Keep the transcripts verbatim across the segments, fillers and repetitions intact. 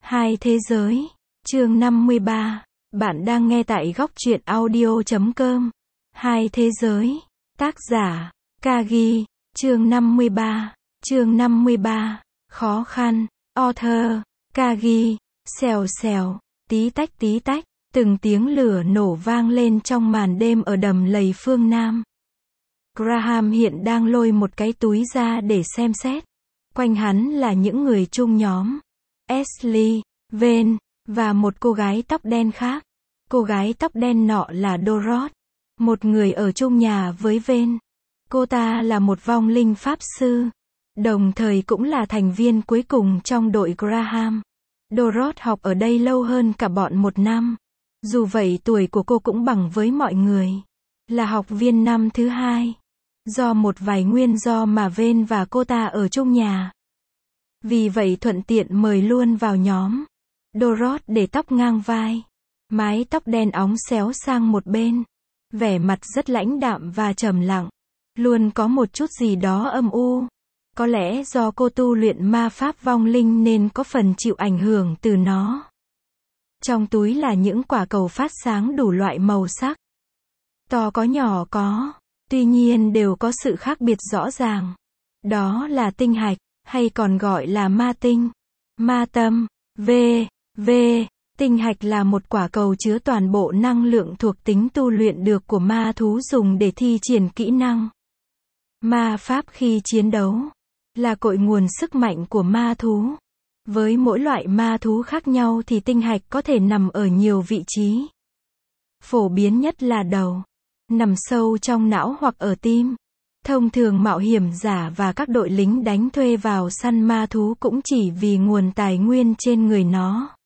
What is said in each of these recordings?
Hai thế giới. Chương năm mươi ba. Bạn đang nghe tại góc truyện audio chấm com. Hai thế giới. Tác giả. Kagi. Chương năm mươi ba. Chương năm mươi ba. Khó khăn. Author. Kagi. Xèo xèo. Tí tách tí tách. Từng tiếng lửa nổ vang lên trong màn đêm ở đầm lầy phương Nam. Graham hiện đang lôi một cái túi ra để xem xét. Quanh hắn là những người chung nhóm. Ashley, Vane, và một cô gái tóc đen khác. Cô gái tóc đen nọ là Dorothy, một người ở chung nhà với Vane. Cô ta là một vong linh pháp sư, đồng thời cũng là thành viên cuối cùng trong đội Graham. Dorothy học ở đây lâu hơn cả bọn một năm. Dù vậy tuổi của cô cũng bằng với mọi người. Là học viên năm thứ hai. Do một vài nguyên do mà Vane và cô ta ở chung nhà. Vì vậy thuận tiện mời luôn vào nhóm. Dorothy để tóc ngang vai. Mái tóc đen óng xéo sang một bên. Vẻ mặt rất lãnh đạm và trầm lặng. Luôn có một chút gì đó âm u. Có lẽ do cô tu luyện ma pháp vong linh nên có phần chịu ảnh hưởng từ nó. Trong túi là những quả cầu phát sáng đủ loại màu sắc. To có nhỏ có. Tuy nhiên đều có sự khác biệt rõ ràng. Đó là tinh hạch, hay còn gọi là ma tinh, ma tâm, v, v. Tinh hạch là một quả cầu chứa toàn bộ năng lượng thuộc tính tu luyện được của ma thú dùng để thi triển kỹ năng ma pháp khi chiến đấu. Là cội nguồn sức mạnh của ma thú. Với mỗi loại ma thú khác nhau thì tinh hạch có thể nằm ở nhiều vị trí. Phổ biến nhất là đầu, nằm sâu trong não hoặc ở tim. Thông thường mạo hiểm giả và các đội lính đánh thuê vào săn ma thú cũng chỉ vì nguồn tài nguyên trên người nó.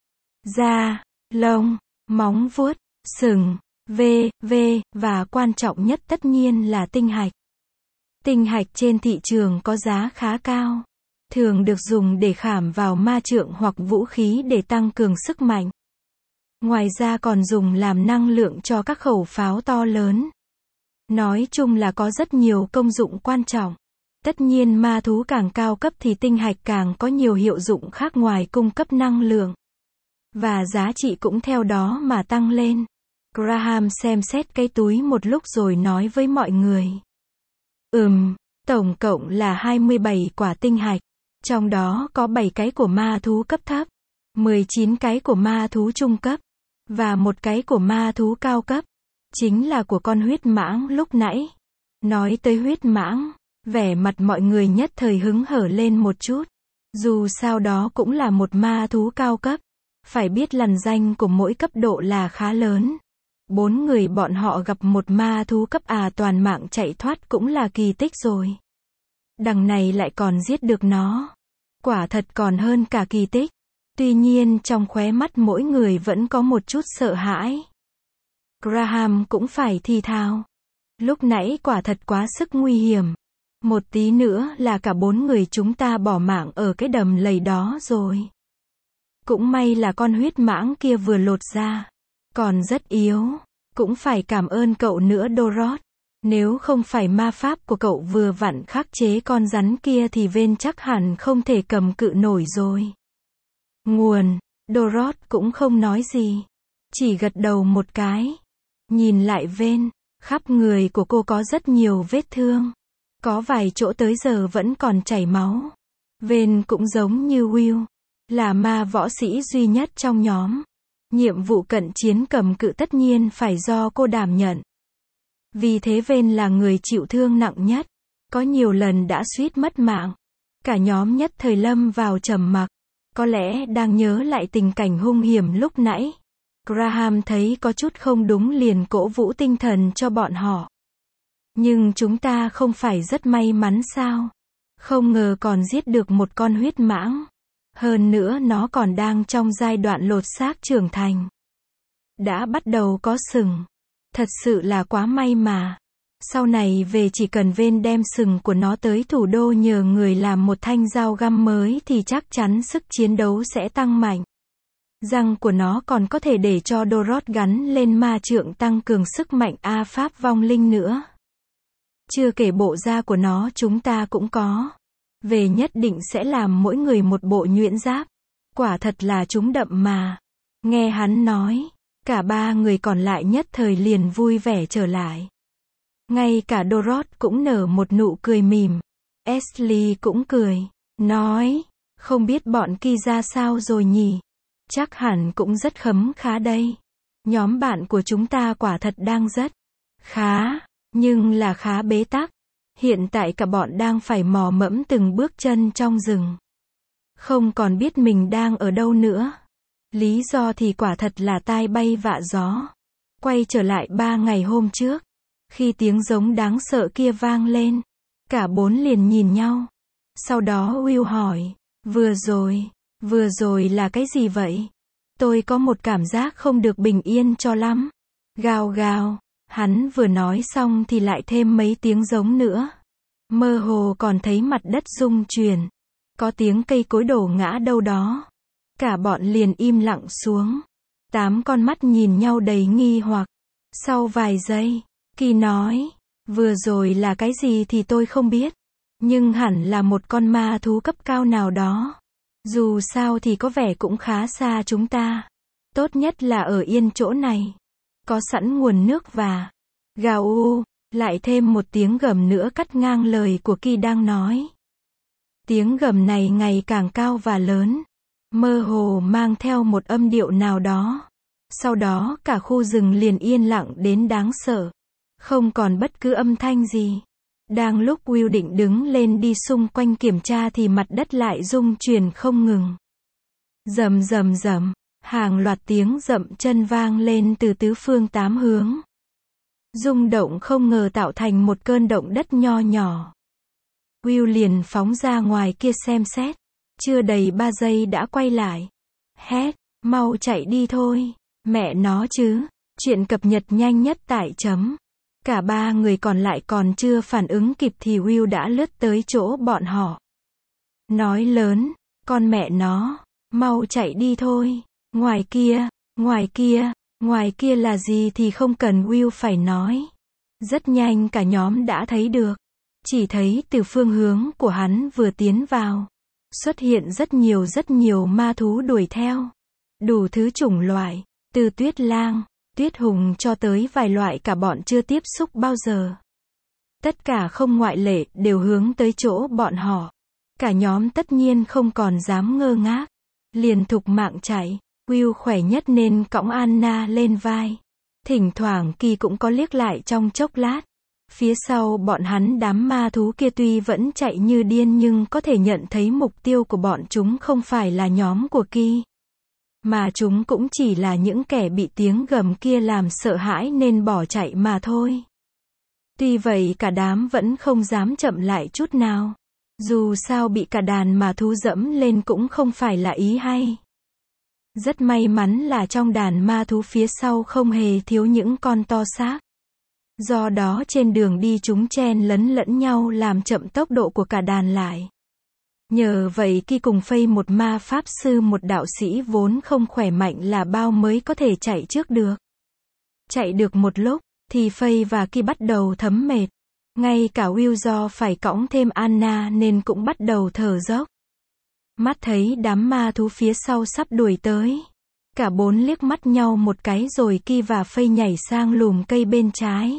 Da, lông, móng vuốt, sừng, v, v, và quan trọng nhất tất nhiên là tinh hạch. Tinh hạch trên thị trường có giá khá cao. Thường được dùng để khảm vào ma trượng hoặc vũ khí để tăng cường sức mạnh. Ngoài ra còn dùng làm năng lượng cho các khẩu pháo to lớn. Nói chung là có rất nhiều công dụng quan trọng. Tất nhiên ma thú càng cao cấp thì tinh hạch càng có nhiều hiệu dụng khác ngoài cung cấp năng lượng. Và giá trị cũng theo đó mà tăng lên. Graham xem xét cái túi một lúc rồi nói với mọi người. Ừm, tổng cộng là hai mươi bảy quả tinh hạch. Trong đó có bảy cái của ma thú cấp thấp, mười chín cái của ma thú trung cấp, và một cái của ma thú cao cấp. Chính là của con huyết mãng lúc nãy. Nói tới huyết mãng, vẻ mặt mọi người nhất thời hứng hở lên một chút. Dù sao đó cũng là một ma thú cao cấp. Phải biết lằn danh của mỗi cấp độ là khá lớn. Bốn người bọn họ gặp một ma thú cấp à toàn mạng chạy thoát cũng là kỳ tích rồi. Đằng này lại còn giết được nó. Quả thật còn hơn cả kỳ tích. Tuy nhiên trong khóe mắt mỗi người vẫn có một chút sợ hãi. Graham cũng phải thì thào. Lúc nãy quả thật quá sức nguy hiểm. Một tí nữa là cả bốn người chúng ta bỏ mạng ở cái đầm lầy đó rồi. Cũng may là con huyết mãng kia vừa lột ra. Còn rất yếu. Cũng phải cảm ơn cậu nữa Dorothy. Nếu không phải ma pháp của cậu vừa vặn khắc chế con rắn kia thì Vane chắc hẳn không thể cầm cự nổi rồi. Nguồn. Dorothy cũng không nói gì. Chỉ gật đầu một cái. Nhìn lại Vane, khắp người của cô có rất nhiều vết thương. Có vài chỗ tới giờ vẫn còn chảy máu. Vane cũng giống như Will, là ma võ sĩ duy nhất trong nhóm. Nhiệm vụ cận chiến cầm cự tất nhiên phải do cô đảm nhận. Vì thế Vane là người chịu thương nặng nhất. Có nhiều lần đã suýt mất mạng. Cả nhóm nhất thời lâm vào trầm mặc. Có lẽ đang nhớ lại tình cảnh hung hiểm lúc nãy. Graham thấy có chút không đúng liền cổ vũ tinh thần cho bọn họ. Nhưng chúng ta không phải rất may mắn sao? Không ngờ còn giết được một con huyết mãng. Hơn nữa nó còn đang trong giai đoạn lột xác trưởng thành. Đã bắt đầu có sừng. Thật sự là quá may mà. Sau này về chỉ cần Vane đem sừng của nó tới thủ đô nhờ người làm một thanh dao găm mới thì chắc chắn sức chiến đấu sẽ tăng mạnh. Răng của nó còn có thể để cho Dorothy gắn lên ma trượng tăng cường sức mạnh A pháp vong linh nữa. Chưa kể bộ da của nó chúng ta cũng có. Về nhất định sẽ làm mỗi người một bộ nhuyễn giáp. Quả thật là chúng đậm mà. Nghe hắn nói, cả ba người còn lại nhất thời liền vui vẻ trở lại. Ngay cả Dorothy cũng nở một nụ cười mỉm. Ashley cũng cười, nói, không biết bọn kia ra sao rồi nhỉ? Chắc hẳn cũng rất khấm khá đây. Nhóm bạn của chúng ta quả thật đang rất khá, nhưng là khá bế tắc. Hiện tại cả bọn đang phải mò mẫm từng bước chân trong rừng. Không còn biết mình đang ở đâu nữa. Lý do thì quả thật là tai bay vạ gió. Quay trở lại ba ngày hôm trước. Khi tiếng giống đáng sợ kia vang lên, cả bốn liền nhìn nhau. Sau đó Will hỏi, vừa rồi, vừa rồi là cái gì vậy? Tôi có một cảm giác không được bình yên cho lắm. Gào gào, hắn vừa nói xong thì lại thêm mấy tiếng giống nữa. Mơ hồ còn thấy mặt đất rung chuyển. Có tiếng cây cối đổ ngã đâu đó. Cả bọn liền im lặng xuống. Tám con mắt nhìn nhau đầy nghi hoặc. Sau vài giây, Kỳ nói, vừa rồi là cái gì thì tôi không biết. Nhưng hẳn là một con ma thú cấp cao nào đó. Dù sao thì có vẻ cũng khá xa chúng ta. Tốt nhất là ở yên chỗ này. Có sẵn nguồn nước và gào u. Lại thêm một tiếng gầm nữa cắt ngang lời của Kỳ đang nói. Tiếng gầm này ngày càng cao và lớn. Mơ hồ mang theo một âm điệu nào đó. Sau đó cả khu rừng liền yên lặng đến đáng sợ. Không còn bất cứ âm thanh gì. Đang lúc Will định đứng lên đi xung quanh kiểm tra thì mặt đất lại rung chuyển không ngừng. Rầm rầm rầm, hàng loạt tiếng dậm chân vang lên từ tứ phương tám hướng. Rung động không ngờ tạo thành một cơn động đất nho nhỏ. Will liền phóng ra ngoài kia xem xét. Chưa đầy ba giây đã quay lại. Hét, mau chạy đi thôi. Mẹ nó chứ. Chuyện cập nhật nhanh nhất tại chấm. Cả ba người còn lại còn chưa phản ứng kịp thì Will đã lướt tới chỗ bọn họ. Nói lớn, con mẹ nó, mau chạy đi thôi. Ngoài kia, ngoài kia, ngoài kia là gì thì không cần Will phải nói. Rất nhanh cả nhóm đã thấy được. Chỉ thấy từ phương hướng của hắn vừa tiến vào. Xuất hiện rất nhiều rất nhiều ma thú đuổi theo. Đủ thứ chủng loại, từ tuyết lang, tuyết hùng cho tới vài loại cả bọn chưa tiếp xúc bao giờ. Tất cả không ngoại lệ đều hướng tới chỗ bọn họ. Cả nhóm tất nhiên không còn dám ngơ ngác. Liền thục mạng chạy. Will khỏe nhất nên cõng Anna lên vai. Thỉnh thoảng Kỳ cũng có liếc lại trong chốc lát. Phía sau bọn hắn đám ma thú kia tuy vẫn chạy như điên nhưng có thể nhận thấy mục tiêu của bọn chúng không phải là nhóm của Kỳ. Mà chúng cũng chỉ là những kẻ bị tiếng gầm kia làm sợ hãi nên bỏ chạy mà thôi. Tuy vậy cả đám vẫn không dám chậm lại chút nào. Dù sao bị cả đàn ma thú dẫm lên cũng không phải là ý hay. Rất may mắn là trong đàn ma thú phía sau không hề thiếu những con to xác. Do đó trên đường đi chúng chen lấn lẫn nhau làm chậm tốc độ của cả đàn lại. Nhờ vậy Kỳ cùng Phây một ma pháp sư một đạo sĩ vốn không khỏe mạnh là bao mới có thể chạy trước được. Chạy được một lúc, thì Phây và Kỳ bắt đầu thấm mệt. Ngay cả Will do phải cõng thêm Anna nên cũng bắt đầu thở dốc. Mắt thấy đám ma thú phía sau sắp đuổi tới. Cả bốn liếc mắt nhau một cái rồi Kỳ và Phây nhảy sang lùm cây bên trái.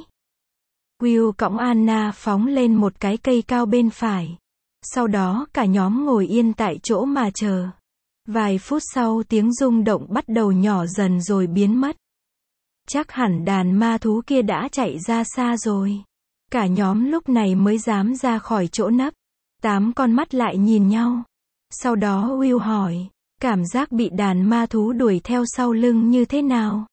Will cõng Anna phóng lên một cái cây cao bên phải. Sau đó cả nhóm ngồi yên tại chỗ mà chờ. Vài phút sau tiếng rung động bắt đầu nhỏ dần rồi biến mất. Chắc hẳn đàn ma thú kia đã chạy ra xa rồi. Cả nhóm lúc này mới dám ra khỏi chỗ nấp. Tám con mắt lại nhìn nhau. Sau đó Will hỏi, cảm giác bị đàn ma thú đuổi theo sau lưng như thế nào?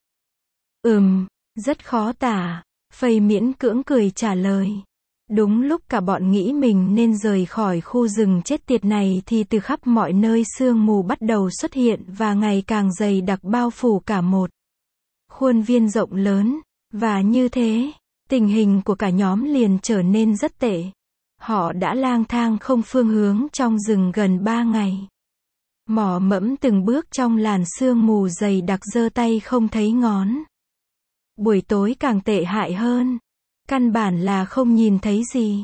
Ừm, rất khó tả. Phây miễn cưỡng cười trả lời. Đúng lúc cả bọn nghĩ mình nên rời khỏi khu rừng chết tiệt này thì từ khắp mọi nơi sương mù bắt đầu xuất hiện và ngày càng dày đặc bao phủ cả một khuôn viên rộng lớn. Và như thế, tình hình của cả nhóm liền trở nên rất tệ. Họ đã lang thang không phương hướng trong rừng gần ba ngày. Mò mẫm từng bước trong làn sương mù dày đặc giơ tay không thấy ngón. Buổi tối càng tệ hại hơn. Căn bản là không nhìn thấy gì.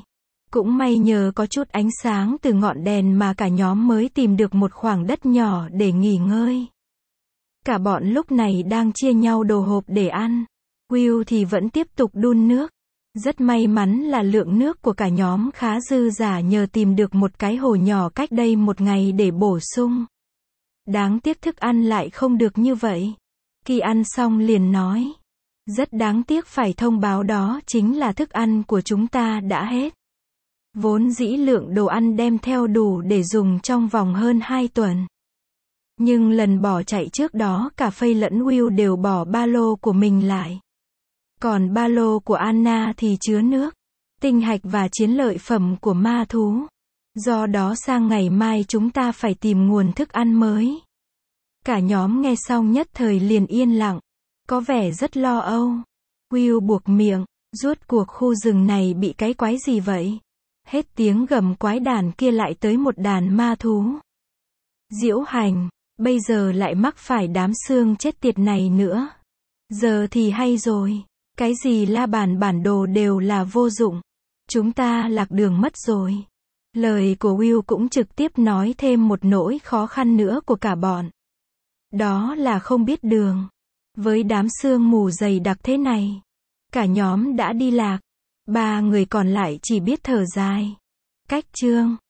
Cũng may nhờ có chút ánh sáng từ ngọn đèn mà cả nhóm mới tìm được một khoảng đất nhỏ để nghỉ ngơi. Cả bọn lúc này đang chia nhau đồ hộp để ăn. Will thì vẫn tiếp tục đun nước. Rất may mắn là lượng nước của cả nhóm khá dư dả nhờ tìm được một cái hồ nhỏ cách đây một ngày để bổ sung. Đáng tiếc thức ăn lại không được như vậy. Khi ăn xong liền nói. Rất đáng tiếc phải thông báo đó chính là thức ăn của chúng ta đã hết. Vốn dĩ lượng đồ ăn đem theo đủ để dùng trong vòng hơn hai tuần. Nhưng lần bỏ chạy trước đó cả Faye lẫn Will đều bỏ ba lô của mình lại. Còn ba lô của Anna thì chứa nước, tinh hạch và chiến lợi phẩm của ma thú. Do đó sang ngày mai chúng ta phải tìm nguồn thức ăn mới. Cả nhóm nghe xong nhất thời liền yên lặng. Có vẻ rất lo âu. Will buộc miệng, rốt cuộc khu rừng này bị cái quái gì vậy? Hết tiếng gầm quái đàn kia lại tới một đàn ma thú. Diễu hành, bây giờ lại mắc phải đám xương chết tiệt này nữa. Giờ thì hay rồi. Cái gì la bàn bản đồ đều là vô dụng. Chúng ta lạc đường mất rồi. Lời của Will cũng trực tiếp nói thêm một nỗi khó khăn nữa của cả bọn. Đó là không biết đường. Với đám sương mù dày đặc thế này, cả nhóm đã đi lạc. Ba người còn lại chỉ biết thở dài. Cách chương